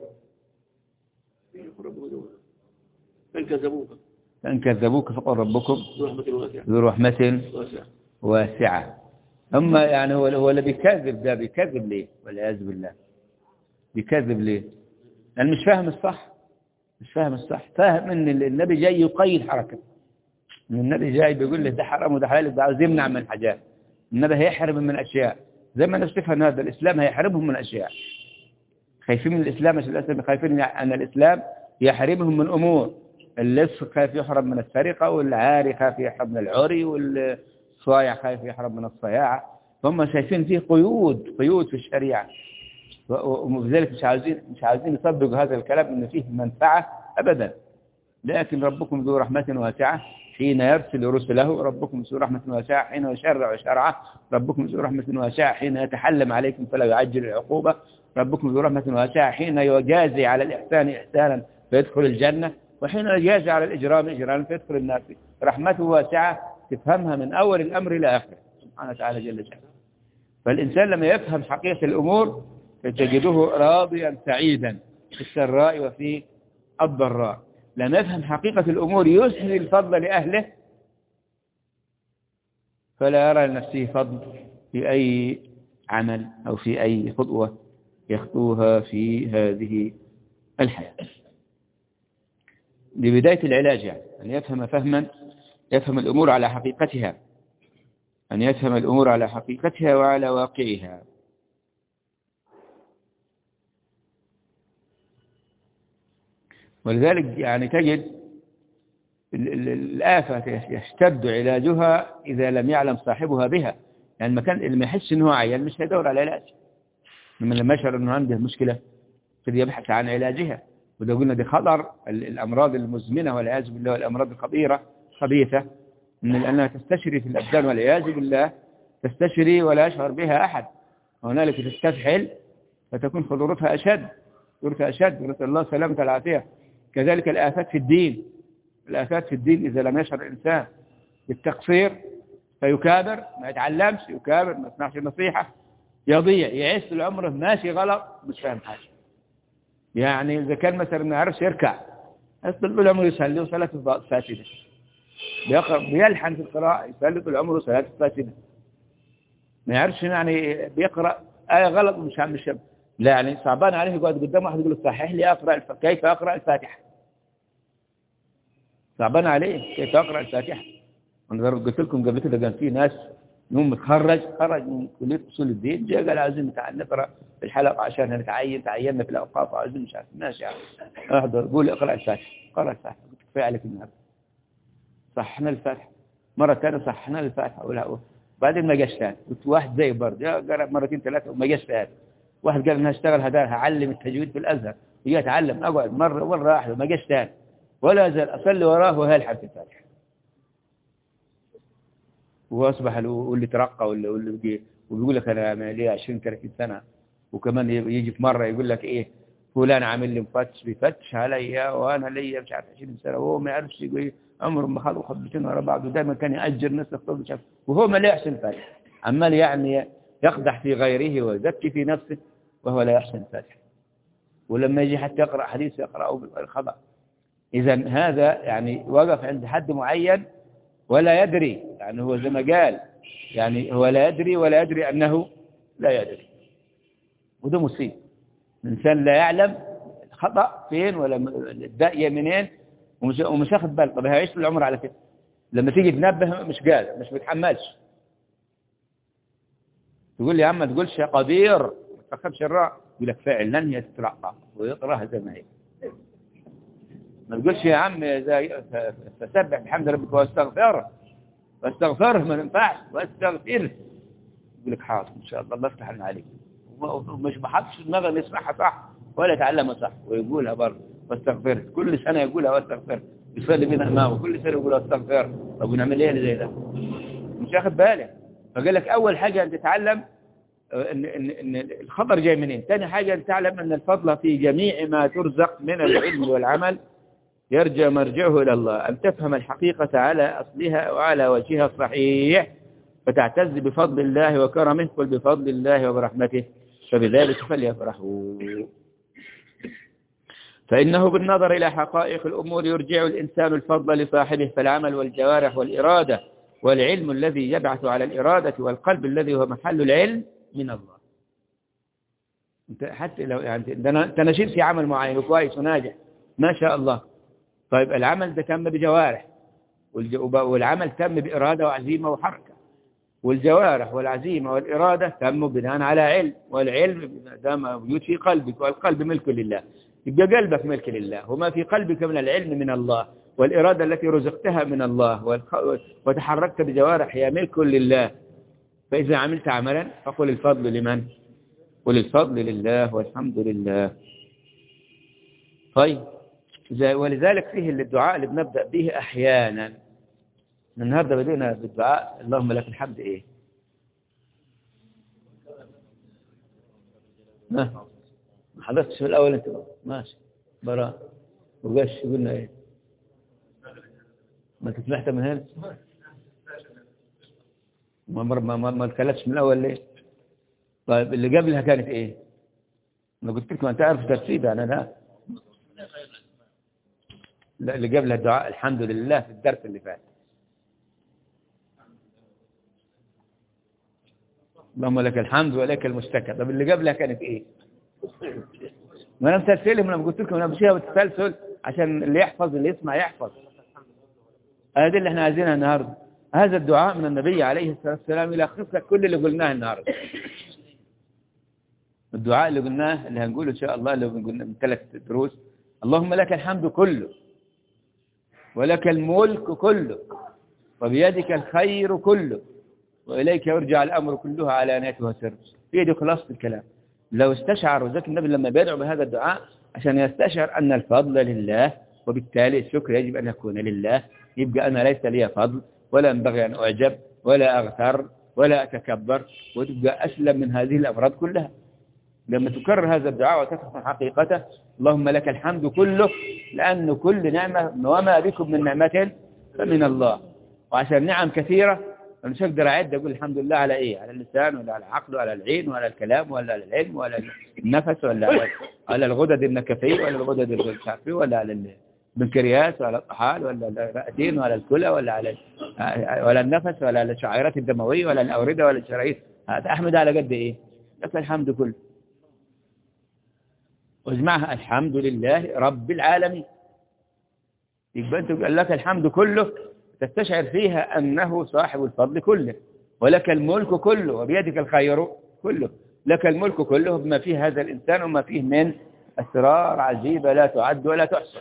فإن كذبوك فقل ربكم ذو رحمة واسعة. أما يعني هو اللي بيكذب ده بيكذب ليه؟ والعياذ بالله. بيكذب ليه؟ لأن مش فاهم الصح. فاهم إن النبي جاي يقيد حركة، إن النبي جاي بيقول له ده حرام وده حلال، ده عاوز يمنع من حاجات. النبي هيحرم من أشياء زي ما الناس تفهم هذا الإسلام هيحرمهم من أشياء. خايفين من الإسلام عشان الأسلام، خايفين أن الإسلام يحرمهم من أمور. اللص خايف يحرم من السرقة، والعاري خايف يحرم من العري، والصايع خايف يحرم من الصياعة. هم شايفين فيه قيود في الشريعة، وبذلك مش عاوزين يطبقوا هذا الكلام إن فيه منفعة أبدا. لكن ربكم ذو رحمة واسعة حين يرسل رسله، ربكم ذو رحمة واسعة حين يشرع شرعه، ربكم ذو رحمة واسعة حين يتحلم عليكم فلا يعجل العقوبة، ربكم ذو رحمة واسعة حين يجازي على الإحسان إحسانا فيدخل الجنة، وحين يجازي على الإجرام إجراما فيدخل النار. رحمته واسعة تفهمها من أول الأمر إلى آخره سبحانه وتعالى جل جلاله. فالإنسان لما يفهم حقيقة الأمور تجده راضيا سعيدا في السراء وفي الضراء. لما يفهم حقيقة الأمور يسهل الفضل لأهله، فلا يرى لنفسه فضل في أي عمل أو في أي خطوة يخطوها في هذه الحياة. لبداية العلاج يعني أن يفهم الأمور على حقيقتها، أن يفهم الأمور على حقيقتها وعلى واقعها. ولذلك يعني تجد الآفة يشتد علاجها إذا لم يعلم صاحبها بها. يعني المكان اللي ما يحس إنه عيان مش هيدور على علاج، لما يشعر إنه عنده مشكلة قد يبحث عن علاجها. وده قلنا دي خطر الأمراض المزمنة والعياذ بالله، والأمراض خبيثة، أنها تستشري في الأبدان والعياذ بالله، تستشري ولا يشعر بها أحد. هنالك تستفحل فتكون خطورتها أشد، نسأل الله سلامة العافية. كذلك الآفات في الدين إذا لم يشعر الإنسان بالتقصير فيكابر، ما يتعلمش، يكابر، ما يسمعش النصيحة، يضيع، يعيش طول عمره ماشي غلط مش فاهم حاجة. يعني إذا كان مثلا ما يعرفش يركع طول عمره يصلي وصلاة فاسدة، بيلحن في القراءة يصلي طول عمره صلاة فاسدة، ما يعرفش يعني بيقرأ آية غلط مش لا، يعني صعبان عليه يقعد قدام واحد يقول له صحح لي كيف أقرأ الفاتحة. صعبان عليه كيف أقرأ الفاتحة. أنا قلت لكم قبل كده كان في ناس يوم خرج من كلية أصول الدين، جاء قال عايزين نقرأ في الحلقة عشان تعيننا في الأوقاف وعايزين مش عارف ماشي يعني احضر قول اقرأ الفاتحة. قرأ الفاتحة كفاية عليك النهارده. صحنا الفاتحة مرة ثانية، صحنا الفاتحة بعدين ما جاش ثاني. قلت واحد زي برضه قرأ مرتين 3 وما جاش ثاني. واحد قال أنا هشتغل هعلم التجويد في الأزهر، وجاء أتعلم أقعد مرة واحدة وما جاش ثاني، ولا زال أصلي وراه وهالحد في الفاتحة. وأصبح واللي ترقى واللي وبيقول لك أنا لي 20-30 سنة. وكمان يجي في مرة يقول لك إيه فلان عامل لي بيفتش عليا وأنا لي مش عارف 20 سنة، وهو ما يعرفش يقول إيه عمره ما خلوا خطبتين ورا بعض، ودائما كان يأجر ناس تخطب مش عارف، وهو ما لا يحسن الفاتحة، عمال يعني يقدح في غيره ويزكي في نفسه وهو لا يحسن الفاتحة. ولما يجي حتى يقرأ حديث يقرأه بالخطأ. إذا هذا يعني وقف عند حد معين ولا يدري، يعني هو زي ما قال يعني هو لا يدري ولا يدري أنه لا يدري، وده مصيب. الإنسان لا يعلم الخطأ فين ولا الداء منين ومش أخذ باله. طب هيعيش العمر على كده، لما تيجي تنبه مش قادر، مش بيتحملش. تقول لي يا عم ما تقولش يا قدير ما تفخمش الراء، يقول لك فعلا هي تترقى ويقراها زي ما هي. ما تقولش يا عم زي فسبح بحمد ربك واستغفره ما ينفعش واستغفره. يقول لك حاضر ان شاء الله افتح لنا عليك، ومش بحطش دماغه يسمعها صح ولا يتعلمها صح ويقولها برضه واستغفره، كل سنه يقولها واستغفره، يصلي بينا امامه كل سنه يقول واستغفره. طب ونعمل ايه اللي زي ده؟ مش واخد بالك. فقال لك اول حاجه ان تتعلم ان الخبر جاي منين، ثاني حاجه ان تعلم ان الفضل في جميع ما ترزق من العلم والعمل يرجع مرجعه إلى الله، أن تفهم الحقيقة على أصلها وعلى وجهها الصحيح فتعتز بفضل الله وكرمه، قل بفضل الله وبرحمته فبذلك فليفرحوا. فإنه بالنظر إلى حقائق الأمور يرجع الإنسان الفضل لصاحبه، فالعمل والجوارح والإرادة والعلم الذي يبعث على الإرادة والقلب الذي هو محل العلم من الله. انت حتى لو يعني انت نشيط في عمل معين وكويس وناجح ما شاء الله، طيب العمل ده تم بجوارح والعمل تم بإرادة وعزيمة وحركة، والجوارح والعزيمة والإرادة تم بناء على علم، والعلم ده موجود في قلبك والقلب ملك لله، يبقى قلبك ملك لله، وما في قلبك من العلم من الله، والإرادة التي رزقتها من الله وتحركت بجوارح هي ملك لله. فإذا عملت عملا فقل الفضل لمن؟ قل الفضل لله والحمد لله. طيب ولذلك فيه الدعاء اللي بنبدأ به أحيانا. النهاردة بدينا بالدعاء اللهم لك الحمد إيه؟ ما حضرتش في الأول أنت ماشي براء وقاش قلنا إيه؟ ما تسمحت من هنا؟ ما تكلتش من الأول ليه؟ طيب اللي قبلها كانت إيه؟ أنا قلت لكم أنت عارف ترتيب أنا لا اللي قبلها الدعاء الحمد لله في الدرس اللي فات. اللهم لك الحمد ولك المشتكى. طب اللي قبلها كانت ايه؟ ما انا مسلسلهم لما قلت لكم انا بشيها بالتسلسل عشان اللي يحفظ اللي يسمع يحفظ. هذه اللي احنا عايزينها النهارده. هذا الدعاء من النبي عليه الصلاه والسلام يلخص لك كل اللي قلناه النهارده. الدعاء اللي قلناه اللي هنقوله ان شاء الله اللي قلنا من 3 دروس. اللهم لك الحمد كله ولك الملك كله وبيدك الخير كله وإليك يرجع الأمر كله علانيته وسره. هي دي خلاصة الكلام. لو استشعر وذلك النبي لما بيدعو بهذا الدعاء عشان يستشعر أن الفضل لله وبالتالي الشكر يجب أن يكون لله، يبقى أنا ليس لي فضل ولا ينبغي أن أعجب ولا أغتر ولا أتكبر، وتبقى أسلم من هذه الأمراض كلها. لما تكرر هذا الدعاء وتفهم حقيقته اللهم لك الحمد كله، لأن كل نعمة وما بكم من نعمة فمن الله، وعشان نعم كثيرة مش هقدر أعد أقول الحمد لله على إيه؟ على اللسان ولا على العقل ولا العين ولا الكلام ولا على العلم ولا النفس ولا على الغدد النكفية ولا الغدد الشعفية ولا على البنكرياس ولا الطحال ولا الرئتين ولا الكلى ولا النفس ولا الشعيرات الدموية ولا الأوردة ولا الشرايين. هذا أحمد على قد إيه؟ لك الحمد كله. واجمعها الحمد لله رب العالمين. يبقى أنت قال لك الحمد كله تستشعر فيها أنه صاحب الفضل كله، ولك الملك كله وبيدك الخير كله. لك الملك كله بما فيه هذا الإنسان وما فيه من أسرار عجيبة لا تعد ولا تحصى.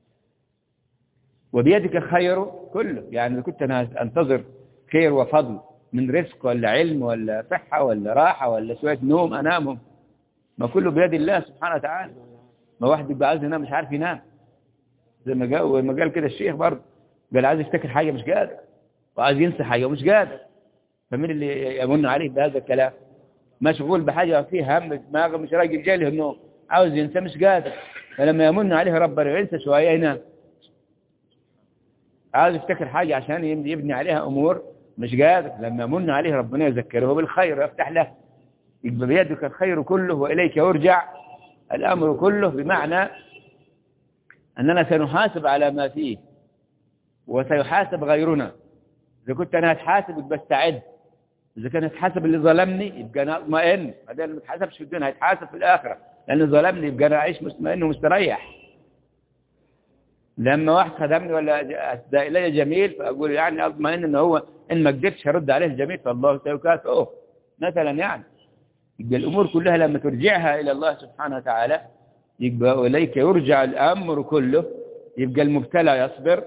وبيدك الخير كله، يعني إذا كنت أنا أنتظر خير وفضل من رزق ولا علم ولا صحة ولا راحة ولا شوية نوم أنامهم، ما كله بيد الله سبحانه وتعالى. ما واحد يبقى عايز ينام مش عارف ينام، زي ما قال كده الشيخ برضه، قال عايز يفتكر حاجة مش قادر، وعايز ينسى حاجة ومش قادر. فمن اللي يمن عليه بهذا الكلام؟ مشغول بحاجة فيه هم دماغه مش راجل جاله النوم، عاوز ينسى مش قادر. فلما يمن عليه ربنا ينسى شوية ينام. عاوز يفتكر حاجة عشان يبني عليها أمور مش قادر، لما يمن عليه ربنا يذكره بالخير ويفتح له. يبقى بيدك الخير كله وإليك يرجع الأمر كله، بمعنى أننا سنحاسب على ما فيه وسيحاسب غيرنا. إذا كنت أنا هتحاسب يبقى استعد، إذا كان هتحاسب اللي ظلمني يبقى أنا أطمئن، بعدين ما اتحاسبش في الدنيا هيتحاسب في الآخرة، لأن ظلمني يبقى أنا أعيش مطمئن ومستريح. لما واحد خدمني ولا أسدى إلي جميل فأقول يعني أطمئن إن هو إن ما قدرتش هرد عليه الجميل فالله سيكافئه، مثلا يعني. يبقى الأمور كلها لما ترجعها إلى الله سبحانه وتعالى يبقى إليك يرجع الأمر كله. يبقى المبتلى يصبر،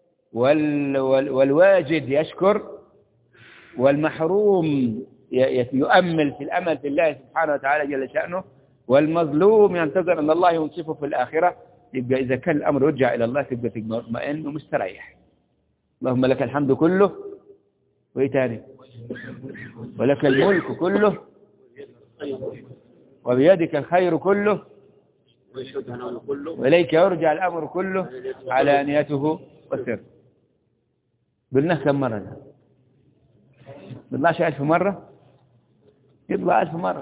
والواجد يشكر، والمحروم يؤمل في الأمل في الله سبحانه وتعالى جل شأنه، والمظلوم ينتظر أن الله ينصفه في الآخرة. يبقى إذا كان الأمر يرجع إلى الله تبقى مطمئن ومستريح. اللهم لك الحمد كله، وإيه تاني؟ ولك الملك كله، وبيدك الخير كله، وإليك يرجع الأمر كله، علانيته وسر. قلنا كم مرة ده؟ بيطلعش 1000 مرة؟ يطلع 1000 مرة.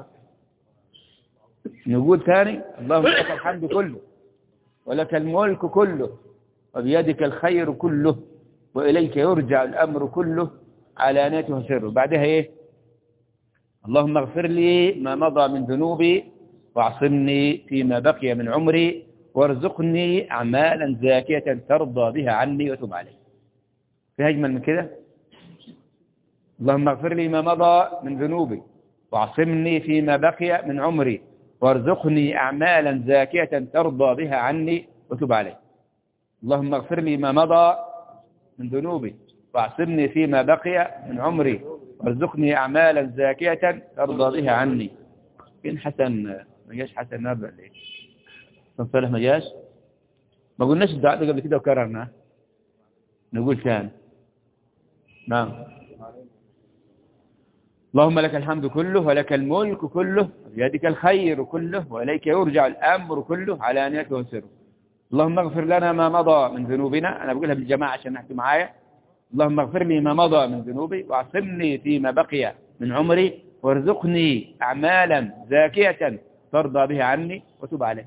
نقول ثاني: اللهم لك الحمد كله، ولك الملك كله، وبيدك الخير كله، وإليك يرجع الأمر كله، علانيته وسره. بعدها إيه؟ اللهم اغفر لي ما مضى من ذنوبي، واعصمني فيما بقي من عمري، وارزقني أعمالا زاكية ترضى بها عني وتب علي. في أجمل من كده؟ اللهم اغفر لي ما مضى من ذنوبي، واعصمني فيما بقي من عمري، وارزقني أعمالا زاكية ترضى بها عني وتب علي. اللهم اغفر لي ما مضى من ذنوبي، واعصمني فيما بقي من عمري، وارزقني أعمالا زاكية ترضى بها عني. فين حسن؟ ما جاش حسن نابع ليه؟ صالح ما جاش؟ ما قلناش الدعاء ده قبل كده وكررناه؟ نقول ثاني. نعم. اللهم لك الحمد كله، ولك الملك كله، بيدك الخير كله، وإليك يرجع الأمر كله، علانيته وسره. اللهم اغفر لنا ما مضى من ذنوبنا. أنا بقولها بالجماعة عشان نحكي معايا. اللهم اغفر لي ما مضى من ذنوبي، واعصمني فيما بقي من عمري، وارزقني أعمالا زاكية ترضى بها عني وتب علي.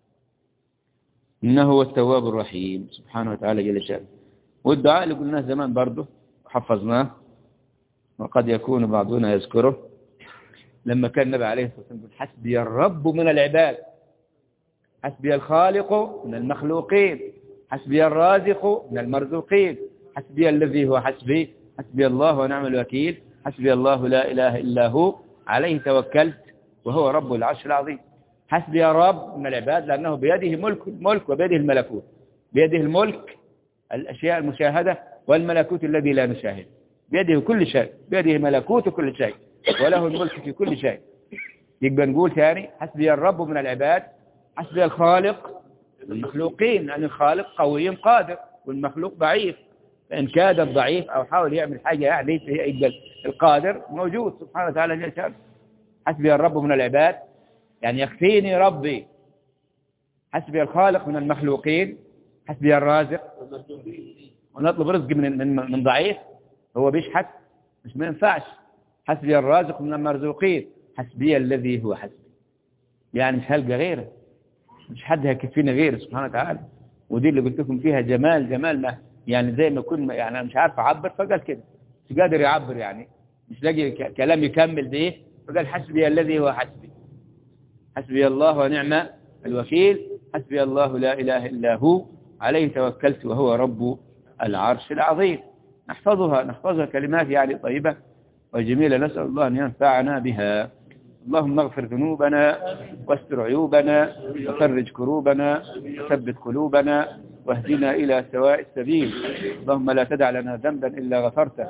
إنه هو التواب الرحيم سبحانه وتعالى جل شأنه. والدعاء اللي قلناه زمان برضه وحفظناه، وقد يكون بعضنا يذكره، لما كان النبي عليه الصلاة والسلام يقول: حسبي الرب من العباد، حسبي الخالق من المخلوقين، حسبي الرازق من المرزوقين، حسبي الذي هو حسبي، حسبي الله ونعم الوكيل، حسبي الله لا إله إلا هو، عليه توكلت وهو رب العرش العظيم. حسبي الرب من العباد لأنه بيده ملك وبيده الملكوت. بيده الملك، الأشياء المشاهدة، والملكوت الذي لا نشاهد. بيده كل شيء، بيده ملكوت كل شيء، وله الملك في كل شيء. يبقى نقول ثاني: حسبي الرب من العباد، حسبي الخالق من المخلوقين، لأن الخالق قوي قادر والمخلوق ضعيف. فإن كاد الضعيف أو حاول يعمل حاجة يعني يبقى القادر موجود سبحانه وتعالى جل شأنه. حسبي الرب من العباد يعني يكفيني ربي. حسبي الخالق من المخلوقين، حسبي الرازق، ونطلب رزق من ضعيف هو بيشحت، مش ما ينفعش. حسبي الرازق من المرزوقين، حسبي الذي هو حسبي، يعني مش هلقى غيره، مش حد هيكفينا غيره سبحانه وتعالى. ودي اللي قلت لكم فيها جمال ما يعني زي ما كن يعني أنا مش عارف أعبر، فقال كده مش قادر يعبر، يعني مش لاقي كلام يكمل ده، فقال: حسبي الذي هو حسبي، حسبي الله ونعم الوكيل، حسبي الله لا إله إلا هو، عليه توكلت وهو رب العرش العظيم. نحفظها كلمات يعني طيبة وجميلة، نسأل الله أن ينفعنا بها. اللهم اغفر ذنوبنا، واستر عيوبنا، وفرج كروبنا، وثبت قلوبنا، واهدنا إلى سواء السبيل. اللهم لا تدع لنا ذنبا إلا غفرته،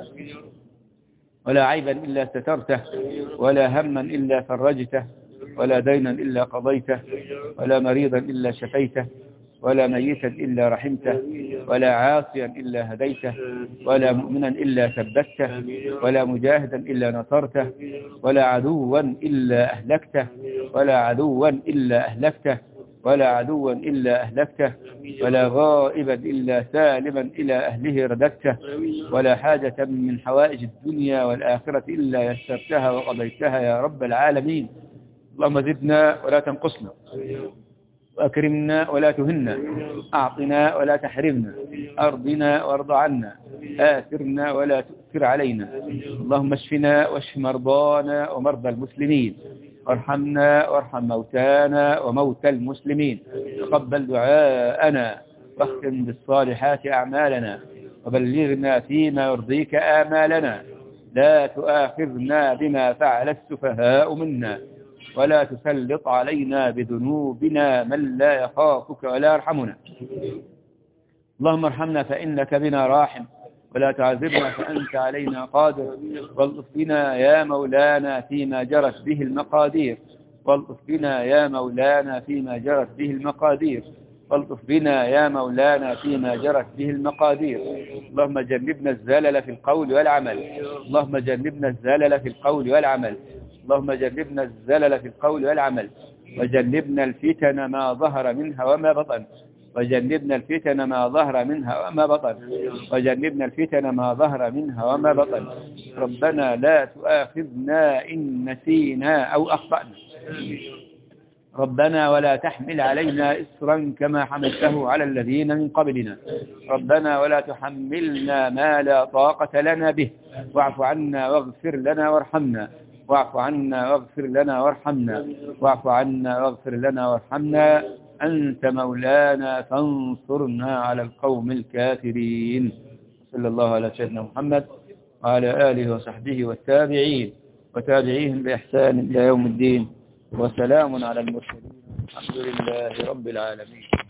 ولا عيبا إلا سترته، ولا هما إلا فرجته، ولا دينا إلا قضيته، ولا مريضا إلا شفيته، ولا ميتا إلا رحمته، ولا عاصيا إلا هديته، ولا مؤمنا إلا ثبته، ولا مجاهدا إلا نصرته، ولا عدوا إلا أهلكته، ولا عدوا إلا أهلكته، ولا عدوا إلا أهلكته، ولا غائبا إلا سالما إلى أهله رددته، ولا حاجة من حوائج الدنيا والآخرة إلا يسرتها وقضيتها يا رب العالمين. اللهم زدنا ولا تنقصنا، وأكرمنا ولا تهنا، أعطنا ولا تحرمنا، أرضنا وارض عنا، آثرنا ولا تؤثر علينا. اللهم اشفنا واشف مرضانا ومرضى المسلمين، وارحمنا وارحم موتانا وموتى المسلمين. تقبل دعاءنا، واختم بالصالحات أعمالنا، وبلغنا فيما يرضيك آمالنا. لا تؤاخذنا بما فعل السفهاء منا ولا تسلط علينا بذنوبنا من لا يخافك ولا يرحمنا. اللهم ارحمنا فإنك بنا راحم ولا تعذبنا فأنت علينا قادر. والطف بنا يا مولانا فيما جرت به المقادير. والطف بنا يا مولانا فيما جرت به المقادير. والطف بنا يا مولانا فيما جرت به المقادير. اللهم جنبنا الزلل في القول والعمل. اللهم جنبنا الزلل في القول والعمل. اللهم جنبنا الزلل في القول والعمل. وجنبنا الفتن ما ظهر منها وما بطن. وجنبنا الفتن ما ظهر منها وما بطن. وجنبنا الفتن ما ظهر منها وما بطن. ربنا لا تؤاخذنا إن نسينا أو أخطأنا. ربنا ولا تحمل علينا إسرا كما حملته على الذين من قبلنا. ربنا ولا تحملنا ما لا طاقة لنا به. واعف عنا واغفر لنا وارحمنا. واعف عنا واغفر لنا وارحمنا. واعف عنا واغفر لنا وارحمنا. أنت مولانا فانصرنا على القوم الكافرين. صلى الله على سيدنا محمد وعلى آله وصحبه والتابعين وتابعيهم بإحسان إلى يوم الدين. وسلام على المرسلين. الحمد لله رب العالمين.